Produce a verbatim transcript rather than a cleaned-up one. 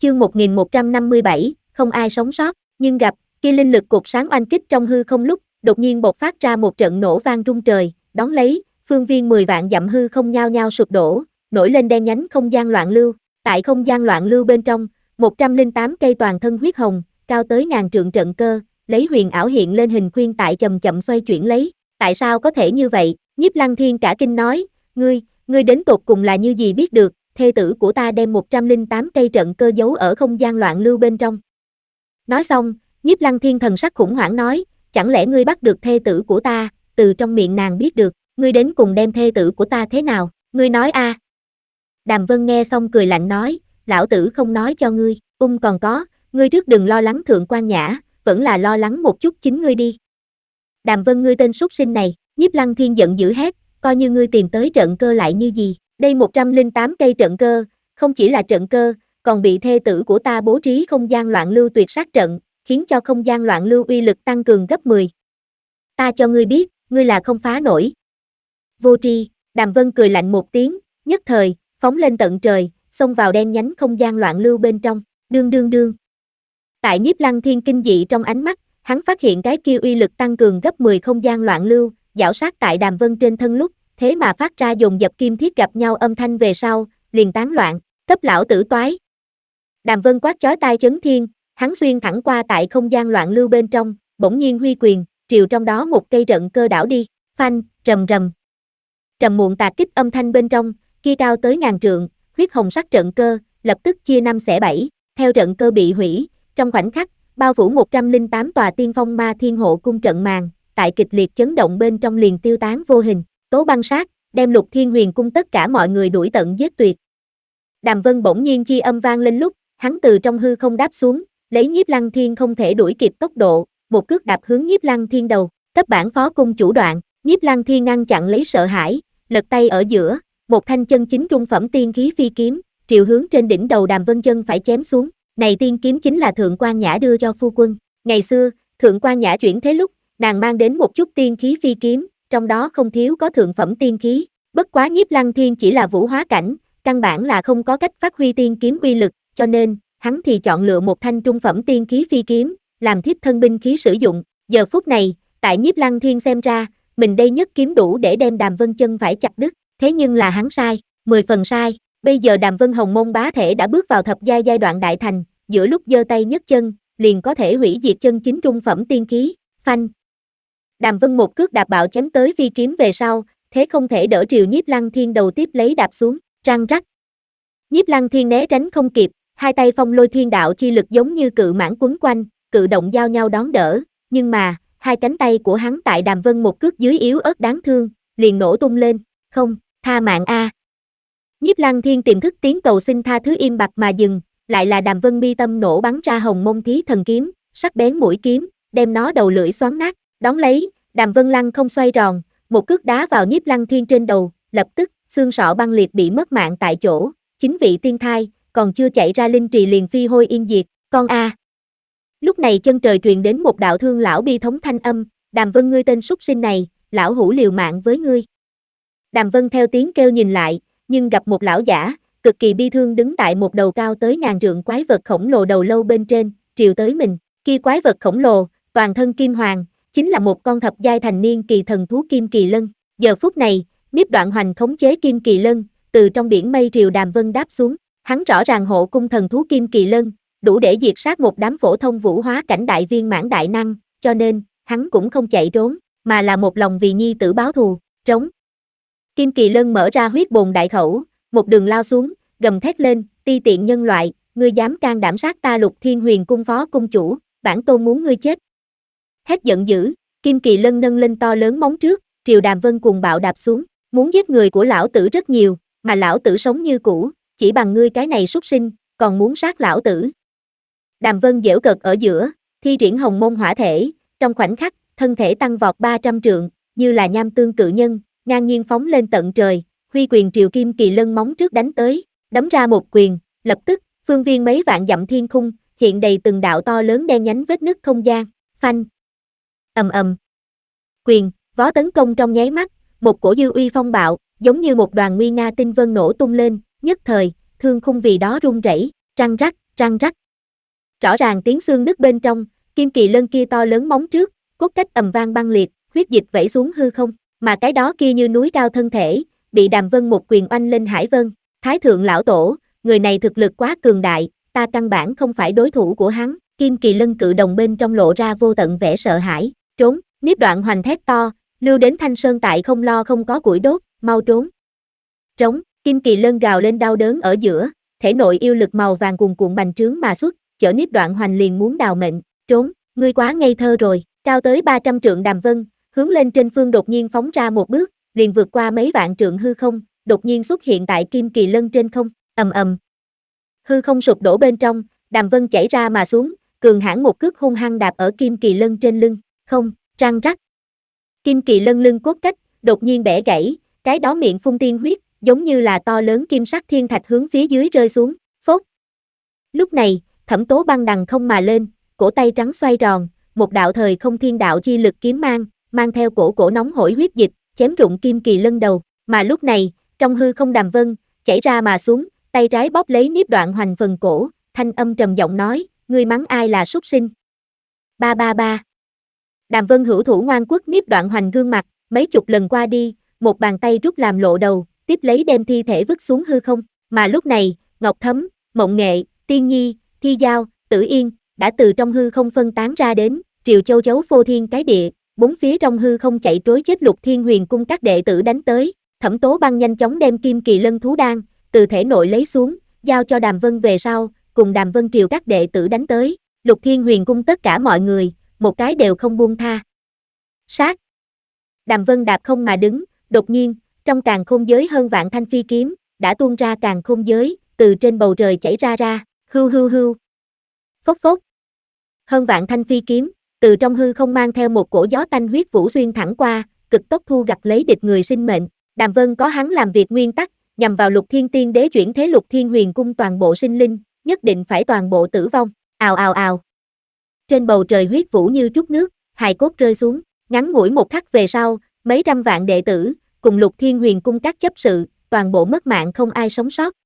Chương một nghìn một trăm năm mươi bảy, không ai sống sót, nhưng gặp, khi linh lực cột sáng oanh kích trong hư không lúc, đột nhiên bộc phát ra một trận nổ vang rung trời, đón lấy, phương viên mười vạn dặm hư không nhao nhao sụp đổ, nổi lên đen nhánh không gian loạn lưu, tại không gian loạn lưu bên trong, một trăm lẻ tám cây toàn thân huyết hồng, cao tới ngàn trượng trận cơ, lấy huyền ảo hiện lên hình khuyên tại chậm chậm xoay chuyển lấy, tại sao có thể như vậy? Nhiếp Lăng Thiên cả kinh nói, ngươi, ngươi đến tột cùng là như gì biết được? Thê tử của ta đem một trăm lẻ tám cây trận cơ giấu ở không gian loạn lưu bên trong. Nói xong, Nhiếp Lăng Thiên thần sắc khủng hoảng nói, chẳng lẽ ngươi bắt được thê tử của ta, từ trong miệng nàng biết được, ngươi đến cùng đem thê tử của ta thế nào, ngươi nói a? À. Đàm Vân nghe xong cười lạnh nói, lão tử không nói cho ngươi, ung còn có, ngươi trước đừng lo lắng Thượng Quan Nhã, vẫn là lo lắng một chút chính ngươi đi. Đàm Vân ngươi tên súc sinh này, Nhiếp Lăng Thiên giận dữ hét, coi như ngươi tìm tới trận cơ lại như gì, đây một trăm lẻ tám cây trận cơ, không chỉ là trận cơ, còn bị thê tử của ta bố trí không gian loạn lưu tuyệt sát trận, khiến cho không gian loạn lưu uy lực tăng cường gấp mười. Ta cho ngươi biết, ngươi là không phá nổi. Vô tri, Đàm Vân cười lạnh một tiếng, nhất thời, phóng lên tận trời, xông vào đen nhánh không gian loạn lưu bên trong, đương đương đương. Tại Nhiếp Lăng Thiên kinh dị trong ánh mắt, hắn phát hiện cái kia uy lực tăng cường gấp mười không gian loạn lưu, giảo sát tại Đàm Vân trên thân lúc, thế mà phát ra dồn dập kim thiết gặp nhau âm thanh về sau, liền tán loạn, cấp lão tử toái. Đàm Vân quát chói tai chấn thiên, hắn xuyên thẳng qua tại không gian loạn lưu bên trong, bỗng nhiên huy quyền, triều trong đó một cây trận cơ đảo đi, phanh, rầm rầm. Trầm muộn tạc kích âm thanh bên trong, kia cao tới ngàn trượng, huyết hồng sắc trận cơ, lập tức chia năm xẻ bảy, theo trận cơ bị hủy, trong khoảnh khắc, bao phủ một trăm lẻ tám tòa tiên phong ma thiên hộ cung trận màn, tại kịch liệt chấn động bên trong liền tiêu tán vô hình, tố băng sát, đem Lục Thiên Huyền cung tất cả mọi người đuổi tận giết tuyệt. Đàm Vân bỗng nhiên chi âm vang lên lúc, hắn từ trong hư không đáp xuống, lấy Nhiếp Lăng Thiên không thể đuổi kịp tốc độ, một cước đạp hướng Nhiếp Lăng Thiên đầu, cấp bản phó cung chủ đoạn, Nhiếp Lăng Thiên ngăn chặn lấy sợ hãi, lật tay ở giữa, một thanh chân chính trung phẩm tiên khí phi kiếm, triều hướng trên đỉnh đầu Đàm Vân chân phải chém xuống, này tiên kiếm chính là Thượng Quan Nhã đưa cho phu quân, ngày xưa, Thượng Quan Nhã chuyển thế lúc, nàng mang đến một chút tiên khí phi kiếm, trong đó không thiếu có thượng phẩm tiên khí, bất quá Nhiếp Lăng Thiên chỉ là vũ hóa cảnh, căn bản là không có cách phát huy tiên kiếm uy lực, cho nên, hắn thì chọn lựa một thanh trung phẩm tiên khí phi kiếm, làm thiếp thân binh khí sử dụng, giờ phút này, tại Nhiếp Lăng Thiên xem ra, mình đây nhất kiếm đủ để đem Đàm Vân chân phải chặt đứt, thế nhưng là hắn sai, mười phần sai, bây giờ Đàm Vân Hồng Môn bá thể đã bước vào thập giai giai đoạn đại thành, giữa lúc giơ tay nhấc chân, liền có thể hủy diệt chân chính trung phẩm tiên khí, phanh. Đàm Vân một cước đạp bạo chém tới phi kiếm về sau, thế không thể đỡ triều Nhiếp Lăng Thiên đầu tiếp lấy đạp xuống, răng rắc. Nhiếp Lăng Thiên né tránh không kịp, hai tay phong lôi thiên đạo chi lực giống như cự mãng quấn quanh, cự động giao nhau đón đỡ, nhưng mà, hai cánh tay của hắn tại Đàm Vân một cước dưới yếu ớt đáng thương, liền nổ tung lên, không, tha mạng a. Nhiếp Lăng Thiên tiềm thức tiếng cầu xin tha thứ im bặt mà dừng, lại là Đàm Vân mi tâm nổ bắn ra hồng môn thí thần kiếm, sắc bén mũi kiếm, đem nó đầu lưỡi xoắn nát, đón lấy, Đàm Vân lăng không xoay tròn, một cước đá vào Nhiếp Lăng Thiên trên đầu, lập tức, xương sọ băng liệt bị mất mạng tại chỗ, chính vị tiên thai, còn chưa chạy ra linh trì liền phi hôi yên diệt, con a. Lúc này chân trời truyền đến một đạo thương lão bi thống thanh âm, Đàm Vân ngươi tên súc sinh này, lão hủ liều mạng với ngươi. Đàm Vân theo tiếng kêu nhìn lại, nhưng gặp một lão giả, cực kỳ bi thương đứng tại một đầu cao tới ngàn trượng quái vật khổng lồ đầu lâu bên trên, triều tới mình, kia quái vật khổng lồ, toàn thân kim hoàng, chính là một con thập giai thành niên kỳ thần thú Kim Kỳ Lân, giờ phút này, Niếp Đoạn Hoành khống chế Kim Kỳ Lân, từ trong biển mây triều Đàm Vân đáp xuống, hắn rõ ràng hộ cung thần thú Kim Kỳ Lân, đủ để diệt sát một đám phổ thông vũ hóa cảnh đại viên mãn đại năng, cho nên, hắn cũng không chạy trốn, mà là một lòng vì nhi tử báo thù, trống. Kim Kỳ Lân mở ra huyết bồn đại khẩu, một đường lao xuống, gầm thét lên, ti tiện nhân loại, ngươi dám can đảm sát ta Lục Thiên Huyền cung phó cung chủ, bản tôn muốn ngươi chết. Hét giận dữ, Kim Kỳ Lân nâng lên to lớn móng trước, triều Đàm Vân cuồng bạo đạp xuống, muốn giết người của lão tử rất nhiều, mà lão tử sống như cũ, chỉ bằng ngươi cái này súc sinh, còn muốn sát lão tử. Đàm Vân giễu cợt ở giữa, thi triển hồng môn hỏa thể, trong khoảnh khắc, thân thể tăng vọt ba trăm trượng, như là nham tương cự nhân, ngang nhiên phóng lên tận trời, huy quyền triều Kim Kỳ Lân móng trước đánh tới, đấm ra một quyền, lập tức, phương viên mấy vạn dặm thiên khung, hiện đầy từng đạo to lớn đen nhánh vết nứt không gian, phanh. Ầm ầm. Quyền, vó tấn công trong nháy mắt, một cổ dư uy phong bạo, giống như một đoàn nguy nga tinh vân nổ tung lên, nhất thời, thương khung vì đó rung rẩy, răng rắc, răng rắc. Rõ ràng tiếng xương nứt bên trong, kim kỳ lân kia to lớn móng trước, cốt cách ầm vang băng liệt, huyết dịch vẩy xuống hư không, mà cái đó kia như núi cao thân thể, bị Đàm Vân một quyền oanh lên hải vân. Thái thượng lão tổ, người này thực lực quá cường đại, ta căn bản không phải đối thủ của hắn. Kim kỳ lân cự đồng bên trong lộ ra vô tận vẻ sợ hãi, trốn. Niếp Đoạn Hoành thét to, lưu đến Thanh Sơn tại không lo không có củi đốt, mau trốn. Trống, kim kỳ lân gào lên đau đớn ở giữa, thể nội yêu lực màu vàng cuồn cuộn bành trướng mà xuất, chở Niếp Đoạn Hoành liền muốn đào mệnh. Trốn, ngươi quá ngây thơ rồi. Cao tới ba trăm trượng Đàm Vân, hướng lên trên phương đột nhiên phóng ra một bước, liền vượt qua mấy vạn trượng hư không, đột nhiên xuất hiện tại kim kỳ lân trên không, ầm ầm. Hư không sụp đổ bên trong, Đàm Vân chảy ra mà xuống, cường hãn một cước hung hăng đạp ở kim kỳ lân trên lưng, không, răng rắc. Kim kỳ lân lưng cốt cách, đột nhiên bẻ gãy, cái đó miệng phun tiên huyết, giống như là to lớn kim sắc thiên thạch hướng phía dưới rơi xuống, phốt. Lúc này, Thẩm Tố Băng đằng không mà lên, cổ tay trắng xoay tròn, một đạo thời không thiên đạo chi lực kiếm mang, mang theo cổ cổ nóng hổi huyết dịch, chém rụng kim kỳ lân đầu, mà lúc này, trong hư không Đàm Vân, chảy ra mà xuống, tay trái bóp lấy Niếp Đoạn Hoành phần cổ, thanh âm trầm giọng nói, ngươi mắng ai là súc sinh. Ba ba ba. Đàm Vân hữu thủ ngoan quất Niếp Đoạn Hoành gương mặt, mấy chục lần qua đi, một bàn tay rút làm lộ đầu, tiếp lấy đem thi thể vứt xuống hư không, mà lúc này, Ngọc Thấm, Mộng Nghệ, Tiên Nhi, Thi Giao, Tử Yên, đã từ trong hư không phân tán ra đến, triều châu chấu phô thiên cái địa, bốn phía trong hư không chạy trối chết Lục Thiên Huyền cung các đệ tử đánh tới, Thẩm Tố Băng nhanh chóng đem kim kỳ lân thú đan, từ thể nội lấy xuống, giao cho Đàm Vân về sau, cùng Đàm Vân triều các đệ tử đánh tới, Lục Thiên Huyền cung tất cả mọi người, một cái đều không buông tha. Sát. Đàm Vân đạp không mà đứng, đột nhiên, trong càn khôn giới hơn vạn thanh phi kiếm, đã tuôn ra càn khôn giới, từ trên bầu trời chảy ra ra, hưu hưu hưu. Phốc phốc. Hơn vạn thanh phi kiếm, từ trong hư không mang theo một cổ gió tanh huyết vũ xuyên thẳng qua, cực tốc thu gặt lấy địch người sinh mệnh. Đàm Vân có hắn làm việc nguyên tắc, nhằm vào Lục Thiên Tiên Đế chuyển thế Lục Thiên Huyền cung toàn bộ sinh linh, nhất định phải toàn bộ tử vong. Ào ào ào. Trên bầu trời huyết vũ như trút nước, hài cốt rơi xuống, ngắn ngủi một khắc về sau, mấy trăm vạn đệ tử, cùng Lục Thiên Huyền cung các chấp sự, toàn bộ mất mạng không ai sống sót.